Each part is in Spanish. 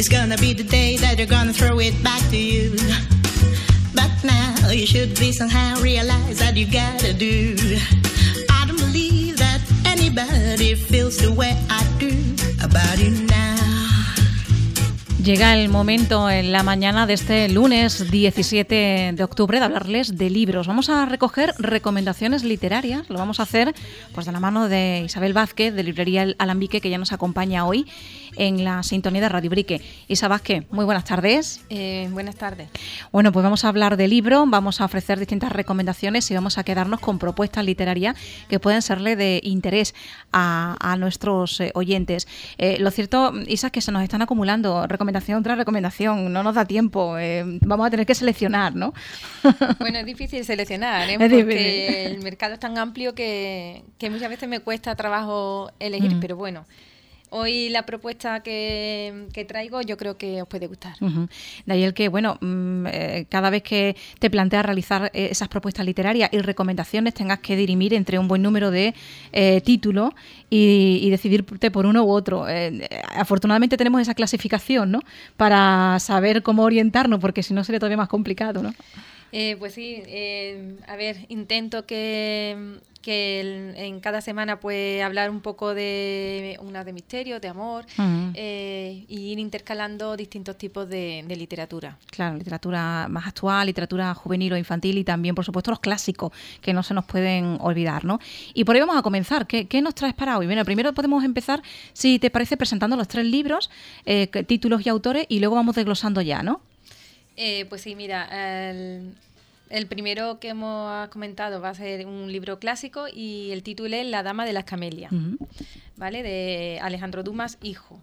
It's gonna be the day that they're gonna throw it back to you. But now you should be somehow realize that you gotta do. I don't believe that anybody feels the way I do about you now. Llega el momento en la mañana de este lunes 17 de octubre de hablarles de libros. Vamos a recoger recomendaciones literarias. Lo vamos a hacer pues de la mano de Isabel Vázquez, de Librería El Alambique, que ya nos acompaña hoy en la sintonía de Radio Brique. Isa Vázquez, muy buenas tardes. Buenas tardes. Bueno, pues vamos a hablar de libros, vamos a ofrecer distintas recomendaciones y vamos a quedarnos con propuestas literarias que pueden serle de interés a nuestros oyentes. Lo cierto, Isa, es que se nos están acumulando recomendaciones tras recomendación, no nos da tiempo, vamos a tener que seleccionar, ¿no? Bueno, es difícil seleccionar, Es porque difícil. el mercado es tan amplio que muchas veces me cuesta trabajo elegir, pero bueno, hoy la propuesta que traigo yo creo que os puede gustar. De ahí el que, bueno, cada vez que te planteas realizar esas propuestas literarias y recomendaciones tengas que dirimir entre un buen número de títulos y decidirte por uno u otro. Afortunadamente tenemos esa clasificación, ¿no? Para saber cómo orientarnos, porque si no sería todavía más complicado, ¿no? Pues sí, a ver, intento que en cada semana pues hablar un poco de una de misterio, de amor, y ir intercalando distintos tipos de literatura. Claro, literatura más actual, literatura juvenil o infantil y también, por supuesto, los clásicos que no se nos pueden olvidar, ¿no? Y por ahí vamos a comenzar. ¿Qué nos traes para hoy? Bueno, primero podemos empezar, si te parece, presentando los 3 libros, títulos y autores, y luego vamos desglosando ya, ¿no? Pues sí, mira, el primero que hemos comentado va a ser un libro clásico y el título es La dama de las camelias, ¿vale? De Alejandro Dumas, hijo.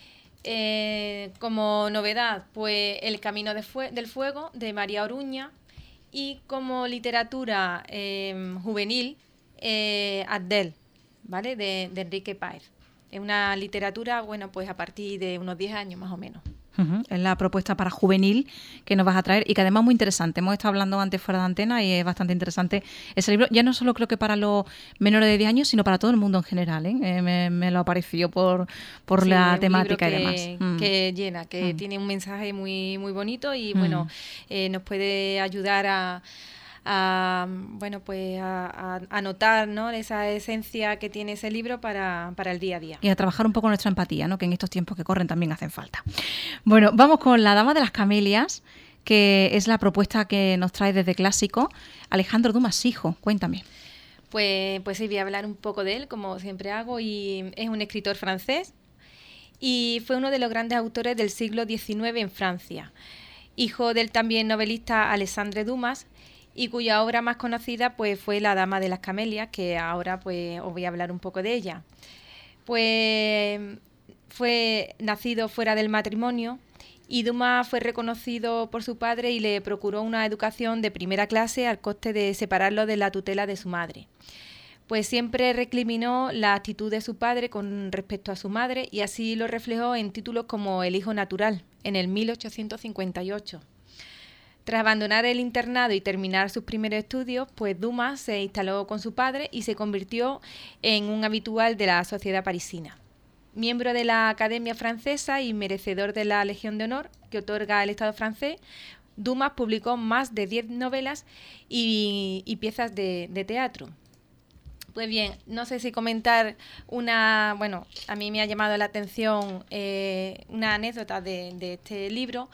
Como novedad, pues El camino del fuego, de María Oruña, y como literatura juvenil, Abdel, ¿vale? De Enrique Páez. Es una literatura, bueno, pues a partir de unos 10 años más o menos. Es la propuesta para juvenil que nos vas a traer y que además es muy interesante. Hemos estado hablando antes fuera de antena y es bastante interesante ese libro. Ya no solo creo que para los menores de 10 años, sino para todo el mundo en general, ¿eh? Me lo apreció por sí, la temática y demás. Que llena, que tiene un mensaje muy, muy bonito y bueno, nos puede ayudar a notar, ¿no? Esa esencia que tiene ese libro para el día a día. Y a trabajar un poco nuestra empatía, ¿no? Que en estos tiempos que corren también hacen falta. Bueno, vamos con La dama de las camelias, que es la propuesta que nos trae desde Clásico Alejandro Dumas, hijo. Cuéntame. Pues sí, voy a hablar un poco de él, como siempre hago, y es un escritor francés y fue uno de los grandes autores del siglo XIX en Francia. Hijo del también novelista Alexandre Dumas, y cuya obra más conocida pues fue La dama de las camelias, que ahora pues os voy a hablar un poco de ella. Pues fue nacido fuera del matrimonio y Dumas fue reconocido por su padre y le procuró una educación de primera clase al coste de separarlo de la tutela de su madre. Pues siempre recriminó la actitud de su padre con respecto a su madre y así lo reflejó en títulos como El hijo natural, en el 1858. Tras abandonar el internado y terminar sus primeros estudios, pues Dumas se instaló con su padre y se convirtió en un habitual de la sociedad parisina. Miembro de la Academia Francesa y merecedor de la Legión de Honor que otorga el Estado francés, Dumas publicó más de 10 novelas y piezas de teatro. Pues bien, no sé si comentar a mí me ha llamado la atención una anécdota de este libro,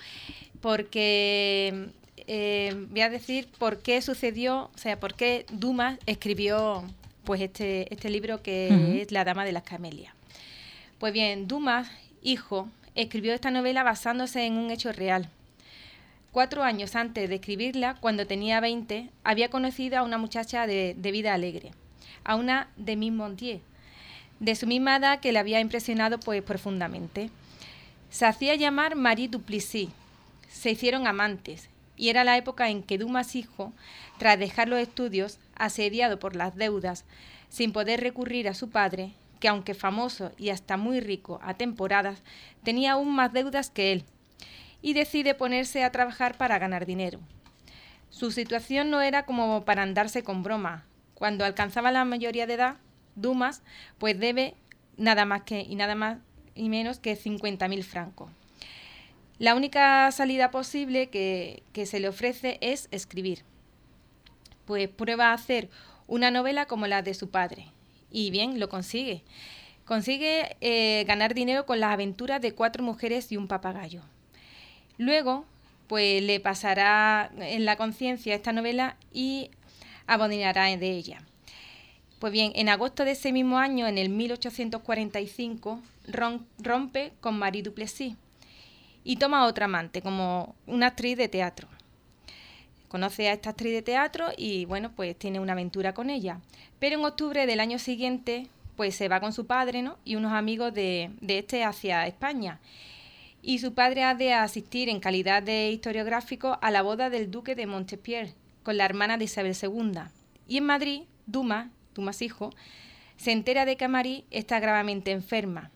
porque voy a decir por qué sucedió, o sea, por qué Dumas escribió pues este libro que es La dama de las camelias. Pues bien, Dumas, hijo, escribió esta novela basándose en un hecho real. 4 años antes de escribirla, cuando tenía 20, había conocido a una muchacha de vida alegre, a una de Miss Montier, de su misma edad, que le había impresionado pues profundamente. Se hacía llamar Marie Duplessis. Se hicieron amantes y era la época en que Dumas hijo, tras dejar los estudios, asediado por las deudas, sin poder recurrir a su padre, que aunque famoso y hasta muy rico a temporadas, tenía aún más deudas que él, y decide ponerse a trabajar para ganar dinero. Su situación no era como para andarse con broma. Cuando alcanzaba la mayoría de edad, Dumas pues debe nada más y menos que 50.000 francos. La única salida posible que se le ofrece es escribir. Pues prueba a hacer una novela como la de su padre. Y bien, lo consigue. Consigue ganar dinero con las aventuras de 4 mujeres y un papagayo. Luego, pues le pasará en la conciencia esta novela y abandonará de ella. Pues bien, en agosto de ese mismo año, en el 1845, rompe con Marie Duplessis y toma a otra amante, como una actriz de teatro. Conoce a esta actriz de teatro y, bueno, pues tiene una aventura con ella. Pero en octubre del año siguiente, pues se va con su padre, ¿no?, y unos amigos de este hacia España. Y su padre ha de asistir en calidad de historiográfico a la boda del duque de Montpellier con la hermana de Isabel II. Y en Madrid, Dumas hijo, se entera de que Marie está gravemente enferma.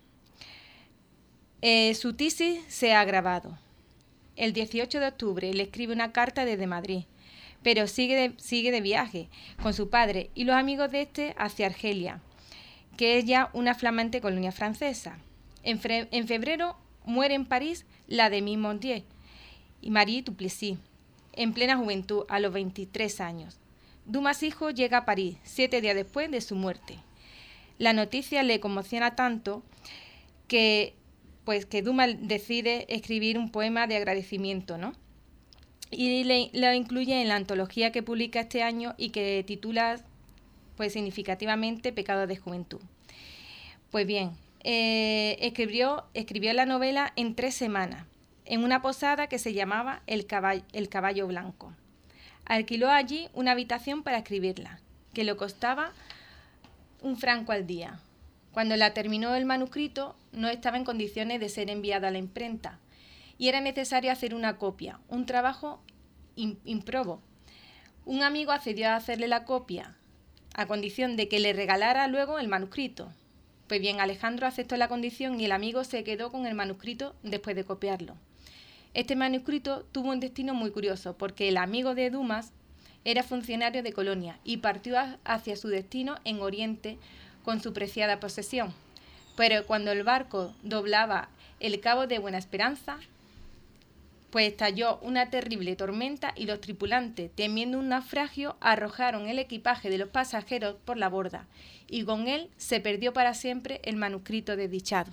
Su tesis se ha agravado. El 18 de octubre le escribe una carta desde Madrid, pero sigue de viaje con su padre y los amigos de este hacia Argelia, que es ya una flamante colonia francesa. En febrero muere en París la de Montier y Marie Duplessis, en plena juventud, a los 23 años. Dumas hijo llega a París 7 días después de su muerte. La noticia le conmociona tanto que Dumas decide escribir un poema de agradecimiento, ¿no? Y lo incluye en la antología que publica este año y que titula, pues, significativamente Pecados de Juventud. Pues bien, escribió la novela en 3 semanas, en una posada que se llamaba El Caballo Blanco. Alquiló allí una habitación para escribirla, que le costaba 1 franco al día. Cuando la terminó el manuscrito, no estaba en condiciones de ser enviada a la imprenta y era necesario hacer una copia, un trabajo improbo. Un amigo accedió a hacerle la copia a condición de que le regalara luego el manuscrito. Pues bien, Alejandro aceptó la condición y el amigo se quedó con el manuscrito después de copiarlo. Este manuscrito tuvo un destino muy curioso porque el amigo de Dumas era funcionario de Colonia y partió hacia su destino en Oriente con su preciada posesión. Pero cuando el barco doblaba el Cabo de Buena Esperanza, pues estalló una terrible tormenta y los tripulantes, temiendo un naufragio, arrojaron el equipaje de los pasajeros por la borda y con él se perdió para siempre el manuscrito desdichado.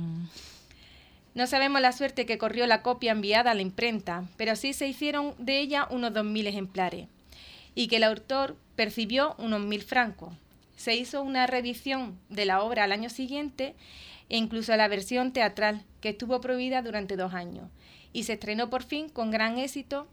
No sabemos la suerte que corrió la copia enviada a la imprenta, pero sí se hicieron de ella unos 2.000 ejemplares y que el autor percibió unos 1.000 francos. Se hizo una reedición de la obra al año siguiente e incluso la versión teatral, que estuvo prohibida durante 2 años, y se estrenó por fin con gran éxito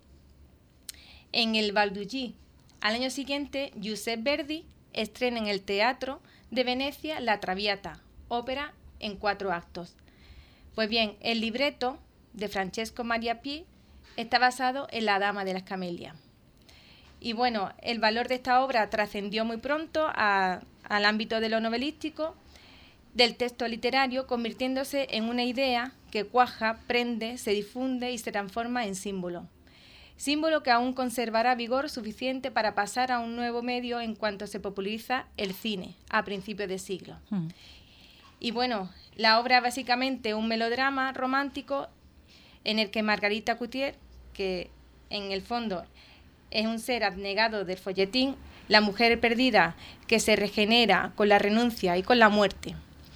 en el Balduggi. Al año siguiente, Giuseppe Verdi estrena en el Teatro de Venecia La Traviata, ópera en 4 actos. Pues bien, el libreto de Francesco Maria Pie está basado en La Dama de las Camelias. Y bueno, el valor de esta obra trascendió muy pronto al ámbito de lo novelístico, del texto literario, convirtiéndose en una idea que cuaja, prende, se difunde y se transforma en símbolo. Símbolo que aún conservará vigor suficiente para pasar a un nuevo medio en cuanto se populariza el cine a principios de siglo. Y bueno, la obra es básicamente un melodrama romántico en el que Margarita Coutier, que en el fondo es un ser abnegado del folletín, la mujer perdida que se regenera con la renuncia y con la muerte.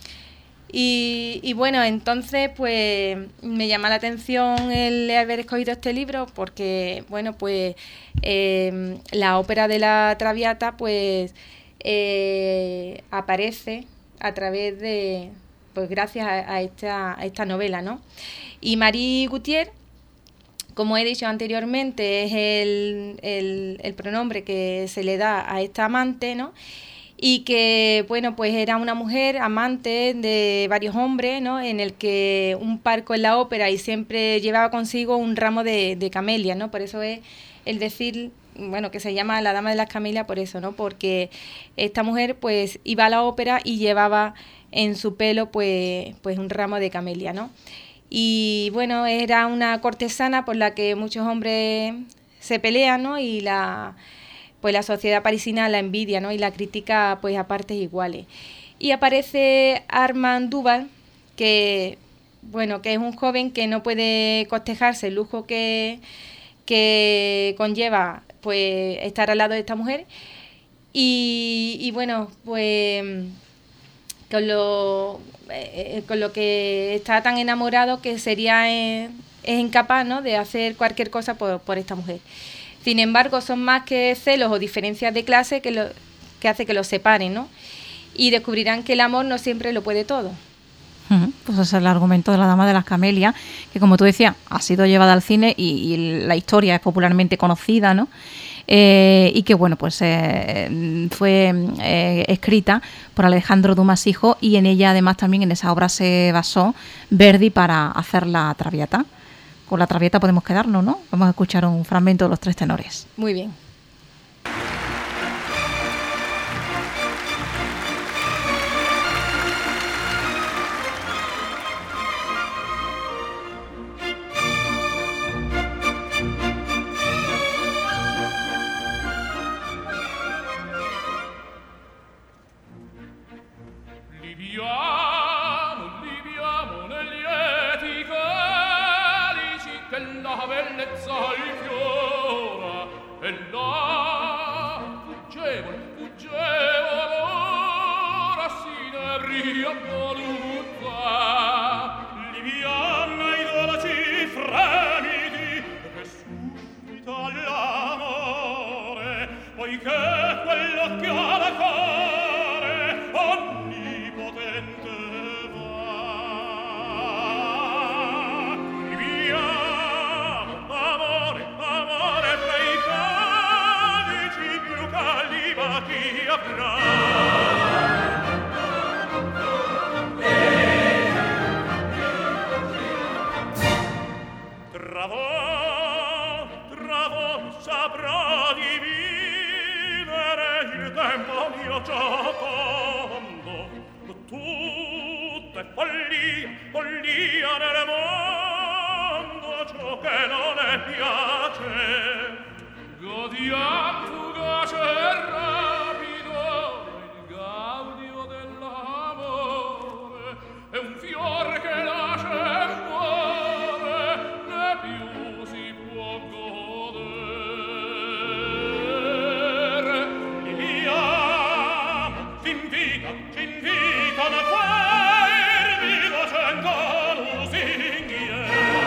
Y bueno, entonces pues me llama la atención el haber escogido este libro porque, bueno, pues la ópera de La Traviata pues aparece a través de, pues gracias a esta novela, ¿no? Y Marie Coutier, como he dicho anteriormente, es el pronombre que se le da a esta amante, ¿no? Y que, bueno, pues era una mujer amante de varios hombres, ¿no? En el que un parco en la ópera y siempre llevaba consigo un ramo de camelias, ¿no? Por eso es el decir, bueno, que se llama La Dama de las Camelias por eso, ¿no? Porque esta mujer, pues, iba a la ópera y llevaba en su pelo, pues un ramo de camelia, ¿no? Y bueno, era una cortesana por la que muchos hombres se pelean, ¿no? Y la sociedad parisina la envidia, ¿no? Y la critica pues a partes iguales. Y aparece Armand Duval, que bueno, que es un joven que no puede costejarse el lujo que conlleva pues estar al lado de esta mujer y bueno, pues con lo que está tan enamorado que sería es incapaz, ¿no?, de hacer cualquier cosa por esta mujer. Sin embargo, son más que celos o diferencias de clase que hace que los separen, ¿no? Y descubrirán que el amor no siempre lo puede todo. Pues ese es el argumento de La Dama de las Camelias, que como tú decías, ha sido llevada al cine y la historia es popularmente conocida, ¿no? Y que bueno, pues fue escrita por Alejandro Dumas hijo, y en ella además también en esa obra se basó Verdi para hacer La Traviata. Con La Traviata podemos quedarnos, ¿no? Vamos a escuchar un fragmento de Los Tres Tenores. Muy bien. Libiamo negli lieti calici che la bellezza infiora e là fuggevol ora s'inebria volutta liviana i dolci fremiti che suscita l'amore poiché quello che ha la cuore onnipotente chi avrà Travo saprà dividere il tempo mio giocondo tutto è follia nel mondo ciò che non è piace godiam fugace e rapido il gaudio dell'amore è un fiore che nasce e muore né più si può godere Liam ci invitano a farvi docendo lusinghiere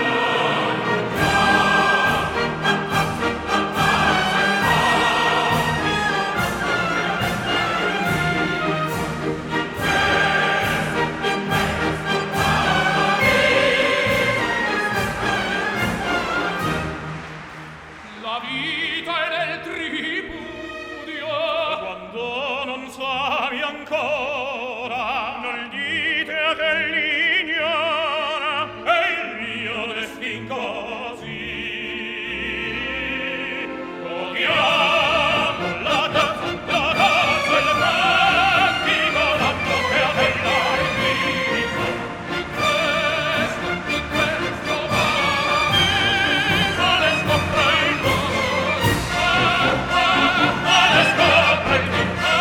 ancora non dite a che l'ignora è il mio destin così godiamo la danza il cantico l'atto che a bella invito di questo paradiso le scopre il cuore le scopre il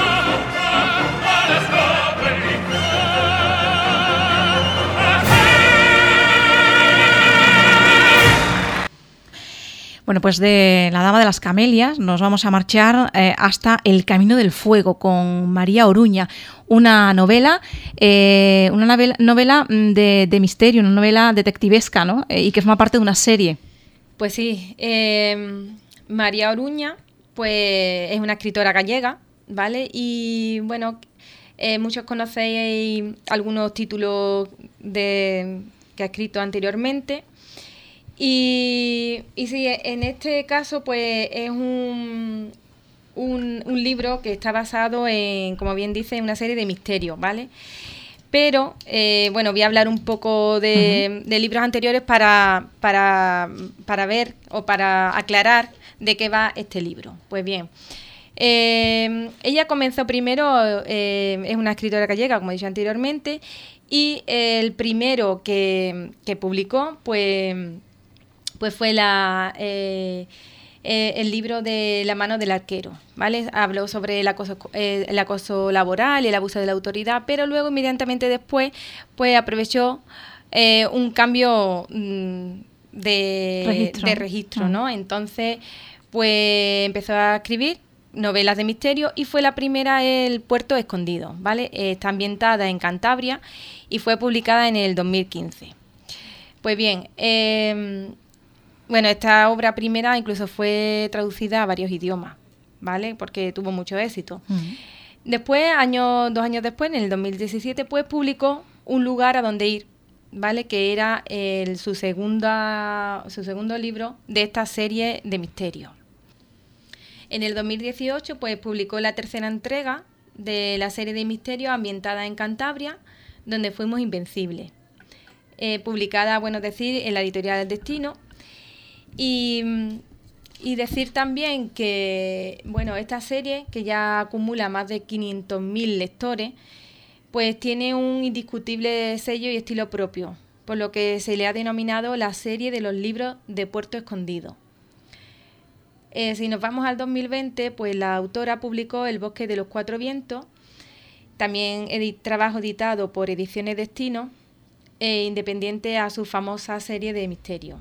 Bueno, pues de La Dama de las Camelias nos vamos a marchar hasta El Camino del Fuego con María Oruña, una novela de misterio, una novela detectivesca, ¿no? Y que forma parte de una serie. Pues sí, María Oruña pues es una escritora gallega, ¿vale? Y bueno, muchos conocéis algunos títulos que ha escrito anteriormente. Y sí, en este caso pues es un libro que está basado en, como bien dice, en una serie de misterios, ¿vale? Pero, bueno, voy a hablar un poco de libros anteriores para ver o para aclarar de qué va este libro. Pues bien, ella comenzó primero, es una escritora gallega, como he dicho anteriormente, y el primero que publicó, pues fue el libro de La mano del arquero, ¿vale? Habló sobre el acoso laboral y el abuso de la autoridad, pero luego, inmediatamente después, pues aprovechó un cambio de registro, ¿no? Entonces, pues empezó a escribir novelas de misterio y fue la primera El Puerto Escondido, ¿vale? Está ambientada en Cantabria y fue publicada en el 2015. Pues bien, bueno, esta obra primera incluso fue traducida a varios idiomas, ¿vale? Porque tuvo mucho éxito. Después, 2 años después, en el 2017, pues publicó Un lugar a donde ir, ¿vale? Que era su segundo libro de esta serie de misterio. En el 2018 pues publicó la tercera entrega de la serie de misterios ambientada en Cantabria, donde fuimos invencibles. Publicada, bueno, decir, en la editorial del Destino. Y decir también que, bueno, esta serie, que ya acumula más de 500.000 lectores, pues tiene un indiscutible sello y estilo propio, por lo que se le ha denominado la serie de los libros de Puerto Escondido. Si nos vamos al 2020, pues la autora publicó El bosque de los cuatro vientos, también trabajo editado por Ediciones Destino, independiente a su famosa serie de misterios.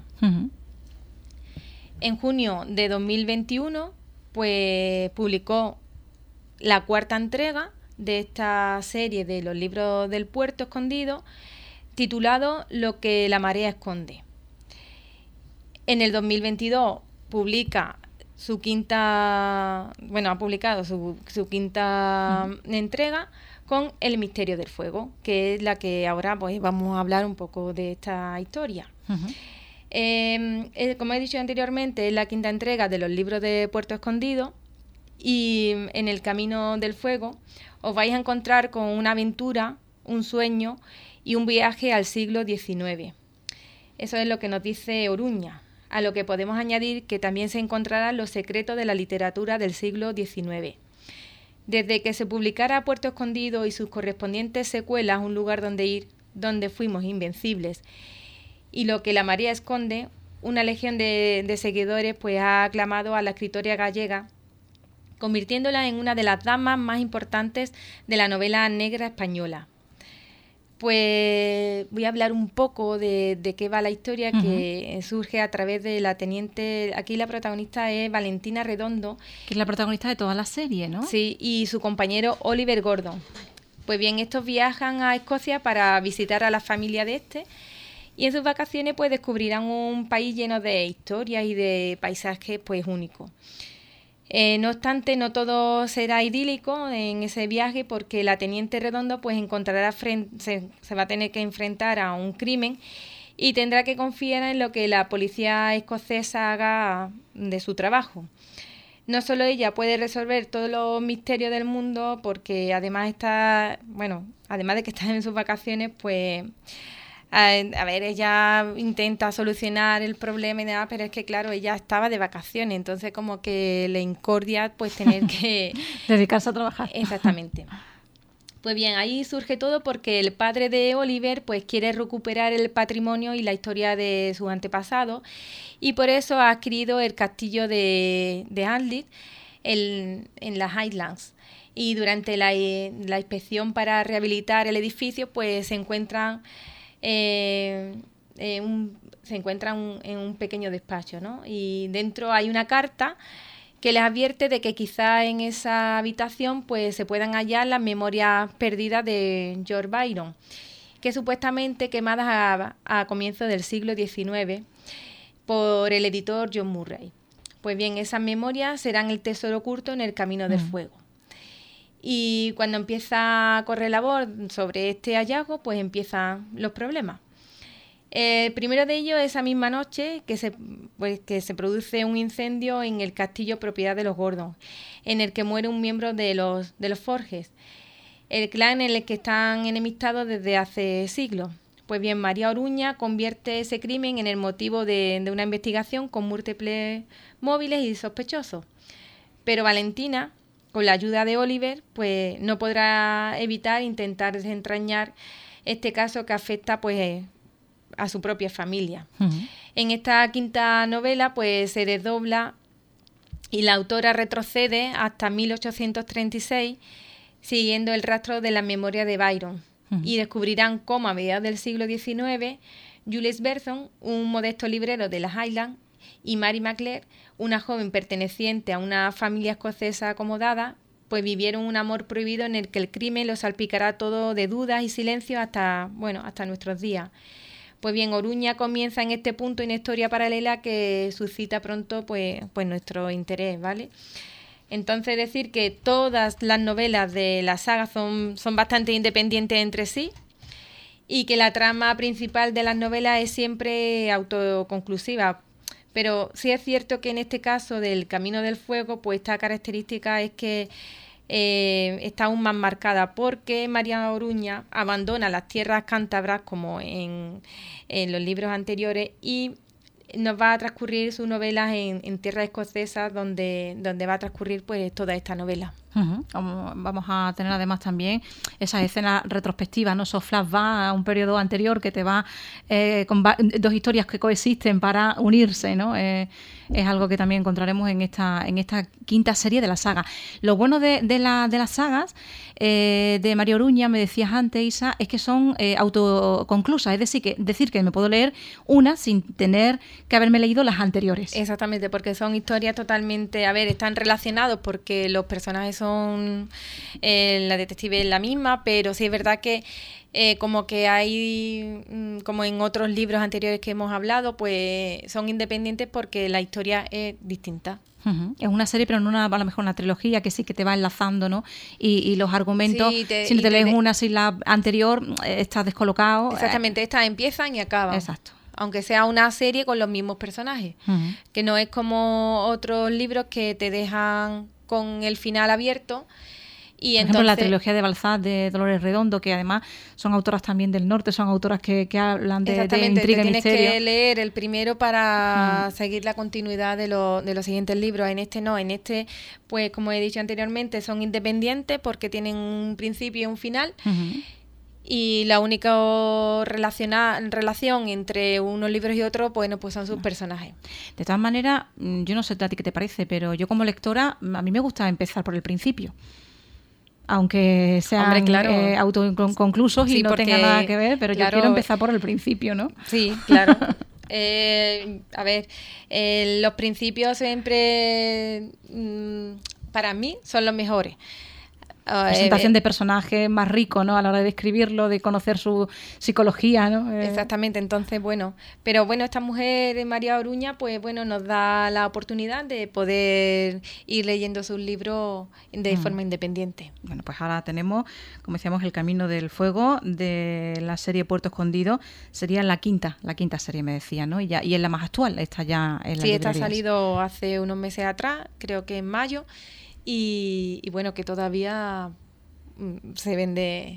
En junio de 2021, pues publicó la cuarta entrega de esta serie de los libros del Puerto Escondido, titulado Lo que la marea esconde. En el 2022 publica ha publicado su quinta entrega con El misterio del fuego, que es la que ahora pues vamos a hablar un poco de esta historia. Como he dicho anteriormente, es la quinta entrega de los libros de Puerto Escondido, y en el camino del fuego os vais a encontrar con una aventura, un sueño y un viaje al siglo XIX. Eso es lo que nos dice Oruña, a lo que podemos añadir que también se encontrarán los secretos de la literatura del siglo XIX. Desde que se publicara Puerto Escondido y sus correspondientes secuelas, Un lugar donde ir, donde fuimos invencibles, y Lo que la marea esconde, una legión de seguidores pues ha aclamado a la escritora gallega, convirtiéndola en una de las damas más importantes de la novela negra española. Pues voy a hablar un poco de qué va la historia, que surge a través de la teniente. Aquí la protagonista es Valentina Redondo, que es la protagonista de toda la serie, ¿no? Sí, y su compañero Oliver Gordon. Pues bien, estos viajan a Escocia para visitar a la familia de este, y en sus vacaciones pues descubrirán un país lleno de historias y de paisajes pues únicos. No obstante, no todo será idílico en ese viaje, porque la teniente Redondo pues se va a tener que enfrentar a un crimen y tendrá que confiar en lo que la policía escocesa haga de su trabajo. No solo ella puede resolver todos los misterios del mundo, porque además de que está en sus vacaciones, pues ella intenta solucionar el problema y demás, pero es que claro, ella estaba de vacaciones, entonces como que le incordia pues tener que dedicarse a trabajar. Exactamente. Pues bien, ahí surge todo porque el padre de Oliver pues quiere recuperar el patrimonio y la historia de sus antepasados, y por eso ha adquirido el castillo de Anlitz en las Highlands. Y durante la inspección para rehabilitar el edificio pues se encuentran en un pequeño despacho, ¿no? Y dentro hay una carta que les advierte de que quizá en esa habitación pues se puedan hallar las memorias perdidas de George Byron, que supuestamente quemadas a comienzos del siglo XIX por el editor John Murray. Pues bien, esas memorias serán el tesoro oculto en el camino del fuego. Y cuando empieza a correr la voz sobre este hallazgo, pues empiezan los problemas. El primero de ellos, esa misma noche, que se produce un incendio en el castillo propiedad de los Gordon, en el que muere un miembro de los Forges, el clan en el que están enemistados desde hace siglos. Pues bien, María Oruña convierte ese crimen en el motivo de una investigación con múltiples móviles y sospechosos. Pero Valentina, con la ayuda de Oliver, pues no podrá evitar intentar desentrañar este caso que afecta pues a su propia familia. En esta quinta novela pues se desdobla y la autora retrocede hasta 1836, siguiendo el rastro de la memoria de Byron, y descubrirán cómo a mediados del siglo XIX Jules Berthon, un modesto librero de las Highlands, y Mary MacLeod, una joven perteneciente a una familia escocesa acomodada, pues vivieron un amor prohibido en el que el crimen los salpicará todo de dudas y silencio hasta nuestros días. Pues bien, Oruña comienza en este punto una historia paralela que suscita pronto pues nuestro interés, ¿vale? Entonces decir que todas las novelas de la saga son bastante independientes entre sí y que la trama principal de las novelas es siempre autoconclusiva. Pero sí es cierto que en este caso del Camino del Fuego, pues esta característica es que está aún más marcada porque María Oruña abandona las tierras cántabras como en los libros anteriores y nos va a transcurrir sus novelas en tierras escocesas donde va a transcurrir pues toda esta novela. Uh-huh. Vamos a tener además también esas escenas retrospectivas, ¿no? Esos flashbacks a un periodo anterior que te va con dos historias que coexisten para unirse, ¿no? Es algo que también encontraremos en esta quinta serie de la saga. Lo bueno de las sagas de María Oruña, me decías antes, Isa, es que son autoconclusas, es decir que me puedo leer una sin tener que haberme leído las anteriores. Exactamente, porque son historias totalmente, están relacionados porque los personajes son, la detective es la misma, pero sí es verdad que como que hay, como en otros libros anteriores que hemos hablado, pues son independientes porque la historia es distinta. Uh-huh. Es una serie, pero no a lo mejor una trilogía que sí que te va enlazando, ¿no? Y los argumentos, si no te lees una sin la anterior, estás descolocado. Exactamente, estas empiezan y acaban. Exacto. Aunque sea una serie con los mismos personajes, uh-huh. Que no es como otros libros que te dejan con el final abierto. Y por ejemplo, la trilogía de Balzac de Dolores Redondo, que además son autoras también del norte, son autoras que hablan de intriga y misterio. Tienes que leer el primero para seguir la continuidad de los siguientes libros. En este no, pues como he dicho anteriormente, son independientes porque tienen un principio y un final. Uh-huh. Y la única relación entre unos libros y otros, pues son sus personajes. De todas maneras, yo no sé a ti qué te parece, pero yo como lectora, a mí me gusta empezar por el principio. Aunque sean autoconclusos y no tenga nada que ver, pero yo quiero empezar por el principio, ¿no? Sí, claro. Los principios siempre, para mí, son los mejores. Presentación de personajes más rico, ¿no? A la hora de describirlo, de conocer su psicología, ¿no? Exactamente, entonces, pero esta mujer, María Oruña, pues nos da la oportunidad de poder ir leyendo sus libros de forma independiente. Bueno, pues ahora tenemos, como decíamos, El Camino del Fuego de la serie Puerto Escondido, sería la quinta serie, me decía, ¿no? Y es la más actual, está ya en la librería. Sí, esta ha salido hace unos meses atrás, creo que en mayo. Y que todavía se vende,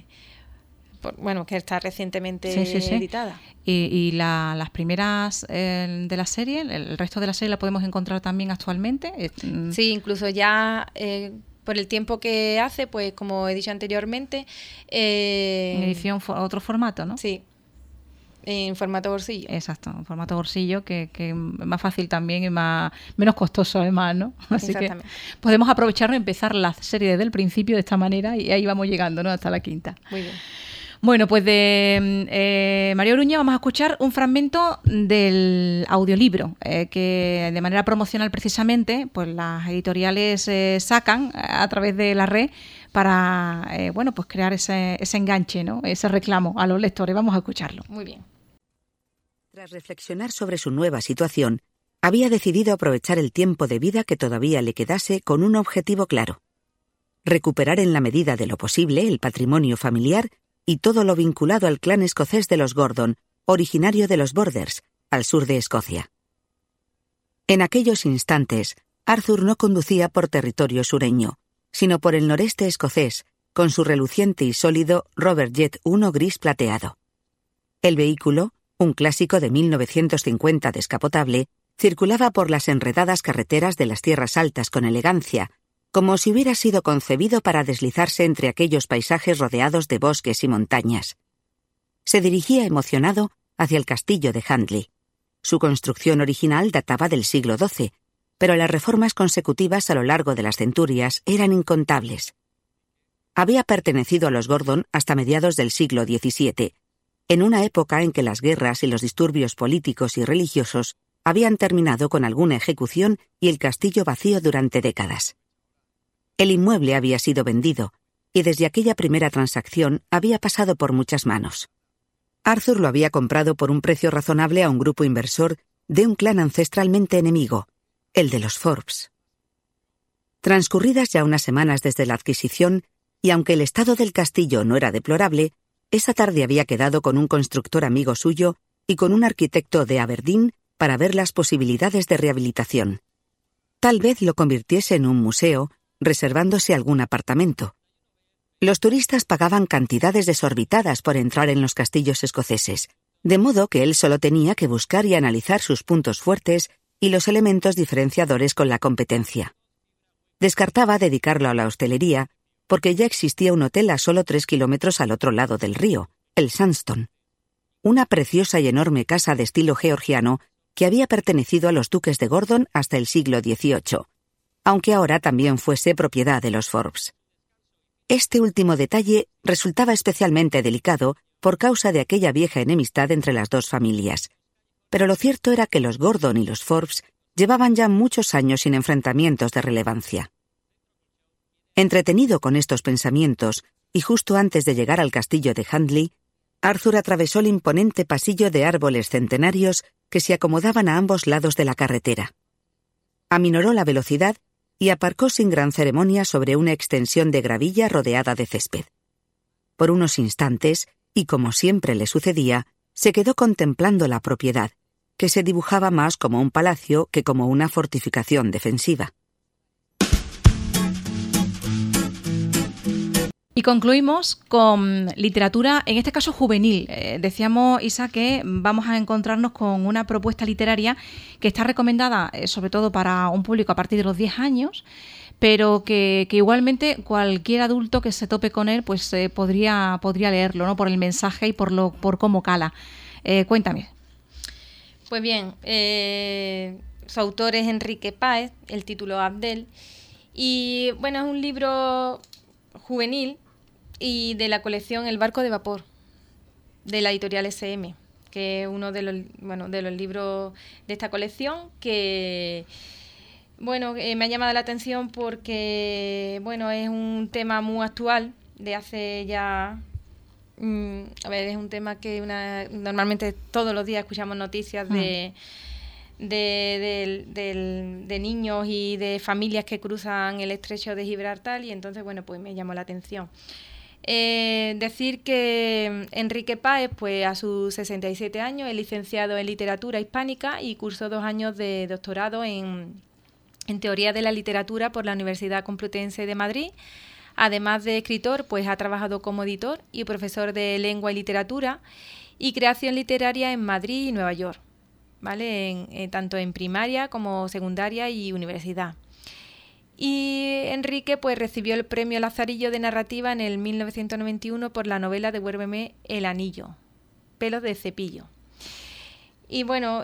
que está recientemente editada. Y las primeras de la serie, el resto de la serie la podemos encontrar también actualmente. Sí, incluso ya por el tiempo que hace, pues como he dicho anteriormente. En edición, otro formato, ¿no? Sí. En formato bolsillo. Exacto, en formato bolsillo, que es más fácil también y menos costoso además, ¿no? Así que podemos aprovechar y empezar la serie desde el principio de esta manera y ahí vamos llegando, ¿no? Hasta la quinta. Muy bien. Bueno, pues de María Oruña vamos a escuchar un fragmento del audiolibro que de manera promocional precisamente pues las editoriales sacan a través de la red para pues crear ese enganche, ¿no? Ese reclamo a los lectores. Vamos a escucharlo. Muy bien. Tras reflexionar sobre su nueva situación, había decidido aprovechar el tiempo de vida que todavía le quedase con un objetivo claro: recuperar en la medida de lo posible el patrimonio familiar y todo lo vinculado al clan escocés de los Gordon, originario de los Borders, al sur de Escocia. En aquellos instantes, Arthur no conducía por territorio sureño, sino por el noreste escocés, con su reluciente y sólido Robert Jet 1 gris plateado. El vehículo, un clásico de 1950 descapotable, circulaba por las enredadas carreteras de las tierras altas con elegancia, como si hubiera sido concebido para deslizarse entre aquellos paisajes rodeados de bosques y montañas. Se dirigía emocionado hacia el castillo de Handley. Su construcción original databa del siglo XII, pero las reformas consecutivas a lo largo de las centurias eran incontables. había pertenecido a los Gordon hasta mediados del siglo XVII, en una época en que las guerras y los disturbios políticos y religiosos habían terminado con alguna ejecución y el castillo vacío durante décadas. El inmueble había sido vendido, y desde aquella primera transacción había pasado por muchas manos. Arthur lo había comprado por un precio razonable a un grupo inversor de un clan ancestralmente enemigo, el de los Forbes. Transcurridas ya unas semanas desde la adquisición, y aunque el estado del castillo no era deplorable, esa tarde había quedado con un constructor amigo suyo y con un arquitecto de Aberdeen para ver las posibilidades de rehabilitación. Tal vez lo convirtiese en un museo, reservándose algún apartamento. Los turistas pagaban cantidades desorbitadas por entrar en los castillos escoceses, de modo que él solo tenía que buscar y analizar sus puntos fuertes y los elementos diferenciadores con la competencia. Descartaba dedicarlo a la hostelería, porque ya existía un hotel a solo 3 kilómetros al otro lado del río, el Sandstone, una preciosa y enorme casa de estilo georgiano que había pertenecido a los duques de Gordon hasta el siglo XVIII, aunque ahora también fuese propiedad de los Forbes. Este último detalle resultaba especialmente delicado por causa de aquella vieja enemistad entre las dos familias, pero lo cierto era que los Gordon y los Forbes llevaban ya muchos años sin enfrentamientos de relevancia. Entretenido con estos pensamientos, y justo antes de llegar al castillo de Handley, Arthur atravesó el imponente pasillo de árboles centenarios que se acomodaban a ambos lados de la carretera. Aminoró la velocidad y aparcó sin gran ceremonia sobre una extensión de gravilla rodeada de césped. Por unos instantes, y como siempre le sucedía, se quedó contemplando la propiedad, que se dibujaba más como un palacio que como una fortificación defensiva. Y concluimos con literatura, en este caso juvenil. Decíamos, Isa, que vamos a encontrarnos con una propuesta literaria que está recomendada sobre todo para un público a partir de los 10 años, pero que igualmente cualquier adulto que se tope con él pues podría leerlo, ¿no? Por el mensaje y por cómo cala. Cuéntame. Pues bien, su autor es Enrique Páez, el título Abdel, y bueno, es un libro juvenil y de la colección El barco de vapor, de la editorial SM, que es uno de los libros de esta colección que me ha llamado la atención porque es un tema muy actual de hace ya es un tema que normalmente todos los días escuchamos noticias de niños y de familias que cruzan el estrecho de Gibraltar, y entonces pues me llamó la atención. Decir que Enrique Páez, pues a sus 67 años, es licenciado en literatura hispánica y cursó 2 años de doctorado en teoría de la literatura por la Universidad Complutense de Madrid. Además de escritor, pues ha trabajado como editor y profesor de lengua y literatura y creación literaria en Madrid y Nueva York, ¿vale? Tanto en primaria como secundaria y universidad. Y Enrique pues recibió el premio Lazarillo de narrativa en el 1991 por la novela Devuélveme el anillo, pelos de cepillo. Y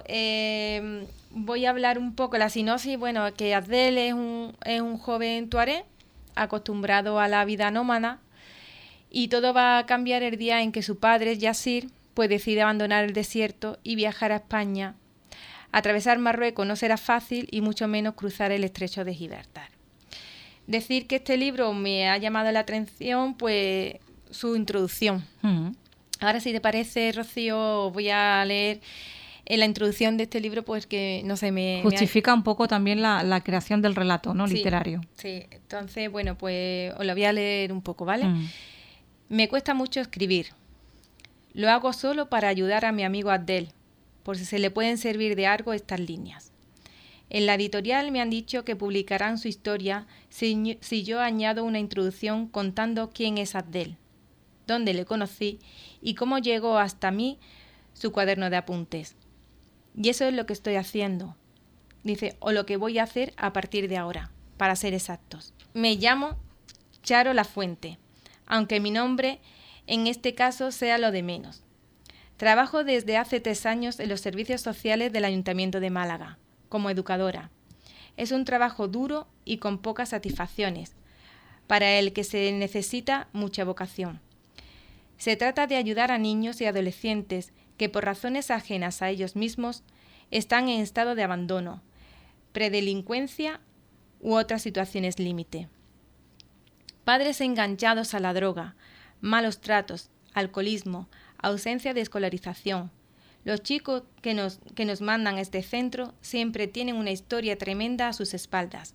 voy a hablar un poco la sinopsis, que Abdel es un joven tuareg acostumbrado a la vida nómada, y todo va a cambiar el día en que su padre, Yassir, pues decide abandonar el desierto y viajar a España. Atravesar Marruecos no será fácil y mucho menos cruzar el estrecho de Gibraltar. Decir que este libro me ha llamado la atención, pues su introducción. Uh-huh. Ahora, si te parece, Rocío, voy a leer en la introducción de este libro, pues que no sé, justifica un poco también la creación del relato, ¿no? Sí, literario. Sí, entonces, pues os lo voy a leer un poco, ¿vale? Me cuesta mucho escribir. Lo hago solo para ayudar a mi amigo Abdel, por si se le pueden servir de algo estas líneas. En la editorial me han dicho que publicarán su historia si yo añado una introducción contando quién es Abdel, dónde le conocí y cómo llegó hasta mí su cuaderno de apuntes. Y eso es lo que estoy haciendo. Dice, o lo que voy a hacer a partir de ahora, para ser exactos. Me llamo Charo Lafuente, aunque mi nombre en este caso sea lo de menos. Trabajo desde hace 3 años en los servicios sociales del Ayuntamiento de Málaga, como educadora. Es un trabajo duro y con pocas satisfacciones. para el que se necesita mucha vocación. Se trata de ayudar a niños y adolescentes que por razones ajenas a ellos mismos están en estado de abandono, predelincuencia u otras situaciones límite. Padres enganchados a la droga, malos tratos, alcoholismo, ausencia de escolarización. Los chicos que nos mandan a este centro siempre tienen una historia tremenda a sus espaldas.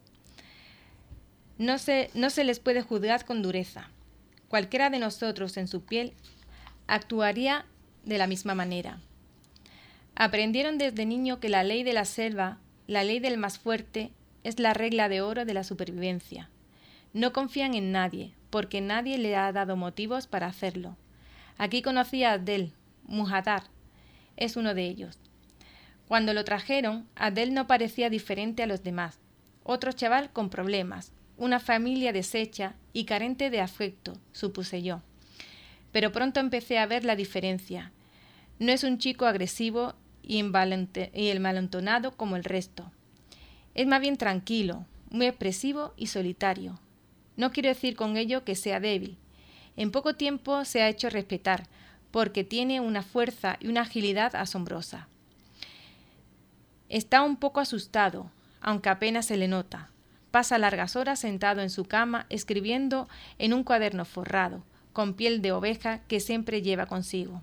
No se les puede juzgar con dureza. Cualquiera de nosotros en su piel actuaría de la misma manera. Aprendieron desde niño que la ley de la selva, la ley del más fuerte, es la regla de oro de la supervivencia. No confían en nadie, porque nadie le ha dado motivos para hacerlo. Aquí conocí a Abdel, Muhaddar, es uno de ellos. Cuando lo trajeron, Abdel no parecía diferente a los demás. Otro chaval con problemas, una familia deshecha y carente de afecto, supuse yo. Pero pronto empecé a ver la diferencia. No es un chico agresivo y envalentonado como el resto. Es más bien tranquilo, muy expresivo y solitario. No quiero decir con ello que sea débil. En poco tiempo se ha hecho respetar, porque tiene una fuerza y una agilidad asombrosa. Está un poco asustado, aunque apenas se le nota. Pasa largas horas sentado en su cama escribiendo en un cuaderno forrado, con piel de oveja que siempre lleva consigo.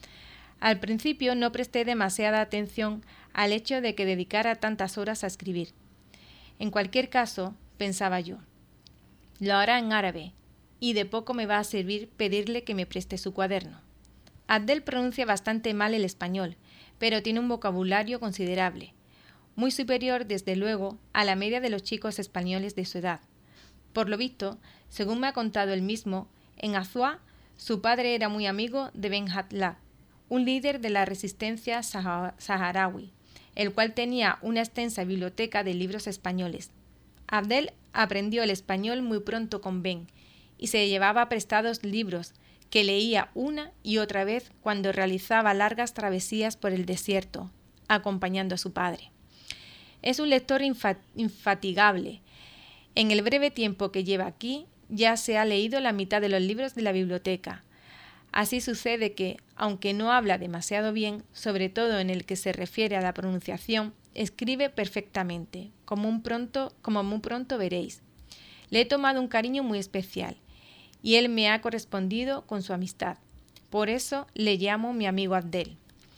Al principio no presté demasiada atención al hecho de que dedicara tantas horas a escribir. En cualquier caso, pensaba yo, lo hará en árabe, y de poco me va a servir pedirle que me preste su cuaderno. Abdel pronuncia bastante mal el español, pero tiene un vocabulario considerable, muy superior, desde luego, a la media de los chicos españoles de su edad. Por lo visto, según me ha contado él mismo, en Azua su padre era muy amigo de Ben Hadlad, un líder de la resistencia saharaui, el cual tenía una extensa biblioteca de libros españoles. Abdel aprendió el español muy pronto con Ben y se llevaba prestados libros que leía una y otra vez cuando realizaba largas travesías por el desierto, acompañando a su padre. Es un lector infatigable. En el breve tiempo que lleva aquí, ya se ha leído la mitad de los libros de la biblioteca. Así sucede que, aunque no habla demasiado bien, sobre todo en el que se refiere a la pronunciación, escribe perfectamente, como muy pronto veréis. Le he tomado un cariño muy especial, y él me ha correspondido con su amistad. Por eso le llamo mi amigo Abdel.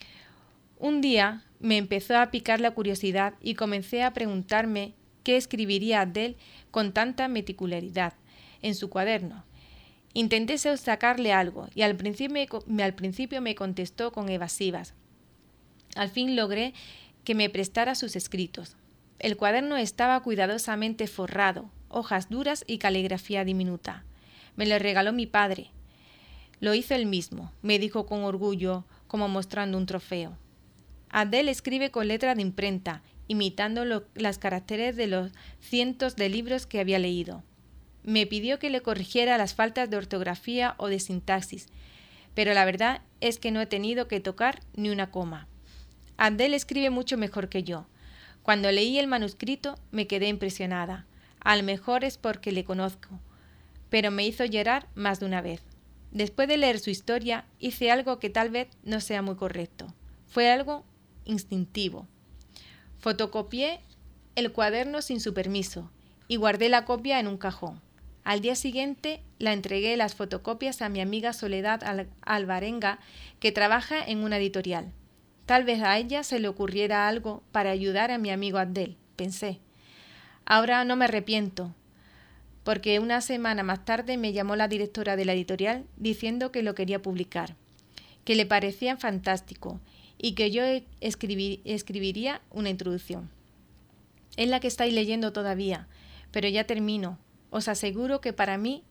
Un día me empezó a picar la curiosidad y comencé a preguntarme qué escribiría Abdel con tanta meticularidad en su cuaderno. Intenté sacarle algo y al principio me contestó con evasivas. Al fin logré que me prestara sus escritos. El cuaderno estaba cuidadosamente forrado, hojas duras y caligrafía diminuta. Me lo regaló mi padre. Lo hizo él mismo, me dijo con orgullo, como mostrando un trofeo. Abdel escribe con letra de imprenta, imitando los caracteres de los cientos de libros que había leído. Me pidió que le corrigiera las faltas de ortografía o de sintaxis, pero la verdad es que no he tenido que tocar ni una coma. Abdel escribe mucho mejor que yo. Cuando leí el manuscrito me quedé impresionada. A lo mejor es porque le conozco, pero me hizo llorar más de una vez. Después de leer su historia, hice algo que tal vez no sea muy correcto. Fue algo instintivo. Fotocopié el cuaderno sin su permiso y guardé la copia en un cajón. Al día siguiente la entregué las fotocopias a mi amiga Soledad Alvarenga, que trabaja en una editorial. Tal vez a ella se le ocurriera algo para ayudar a mi amigo Abdel, pensé. Ahora no me arrepiento, porque una semana más tarde me llamó la directora de la editorial diciendo que lo quería publicar, que le parecía fantástico y que yo escribiría una introducción. Es la que estáis leyendo todavía, pero ya termino. Os aseguro que para mí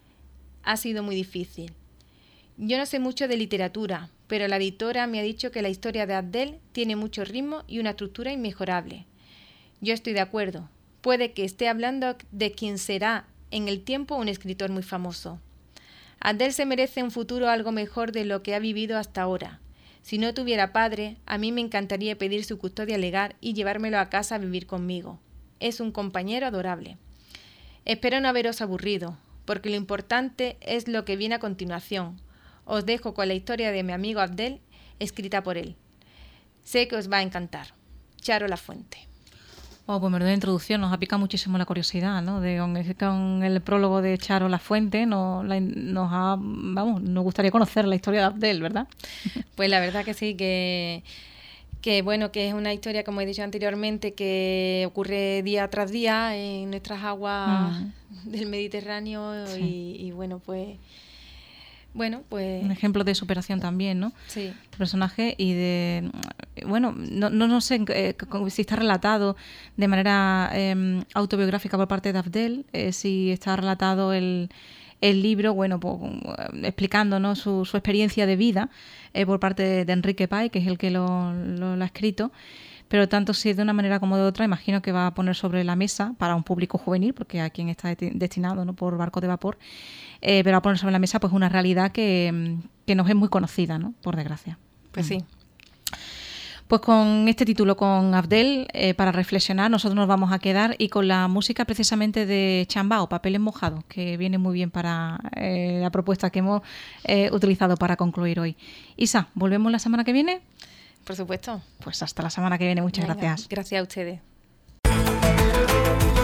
ha sido muy difícil. Yo no sé mucho de literatura, pero la editora me ha dicho que la historia de Abdel tiene mucho ritmo y una estructura inmejorable. Yo estoy de acuerdo. Puede que esté hablando de quien será en el tiempo un escritor muy famoso. Abdel se merece un futuro algo mejor de lo que ha vivido hasta ahora. Si no tuviera padre, a mí me encantaría pedir su custodia legal y llevármelo a casa a vivir conmigo. Es un compañero adorable. Espero no haberos aburrido. porque lo importante es lo que viene a continuación. Os dejo con la historia de mi amigo Abdel, escrita por él. Sé que os va a encantar. Charo Lafuente. Oh, pues menuda introducción, nos ha picado muchísimo la curiosidad, ¿no? Con el prólogo de Charo Lafuente nos gustaría conocer la historia de Abdel, ¿verdad? Pues la verdad que sí, que bueno, que es una historia, como he dicho anteriormente, que ocurre día tras día en nuestras aguas del Mediterráneo. Sí. Y bueno, pues... Un ejemplo de superación también, ¿no? Sí. El personaje y de... Bueno, no sé si está relatado de manera autobiográfica por parte de Abdel, si está relatado el libro, bueno, pues, explicando, ¿no?, su experiencia de vida por parte de Enrique Pay, que es el que lo ha escrito. Pero tanto si es de una manera como de otra, imagino que va a poner sobre la mesa para un público juvenil, porque a quien está destinado, ¿no?, por Barco de Vapor, pero va a poner sobre la mesa pues una realidad que nos es muy conocida, ¿no?, por desgracia. Pues sí. Pues con este título, con Abdel, para reflexionar, nosotros nos vamos a quedar y con la música precisamente de Chambao, Papeles Mojados, que viene muy bien para la propuesta que hemos utilizado para concluir hoy. Isa, ¿volvemos la semana que viene? Por supuesto. Pues hasta la semana que viene. Muchas gracias. Gracias a ustedes.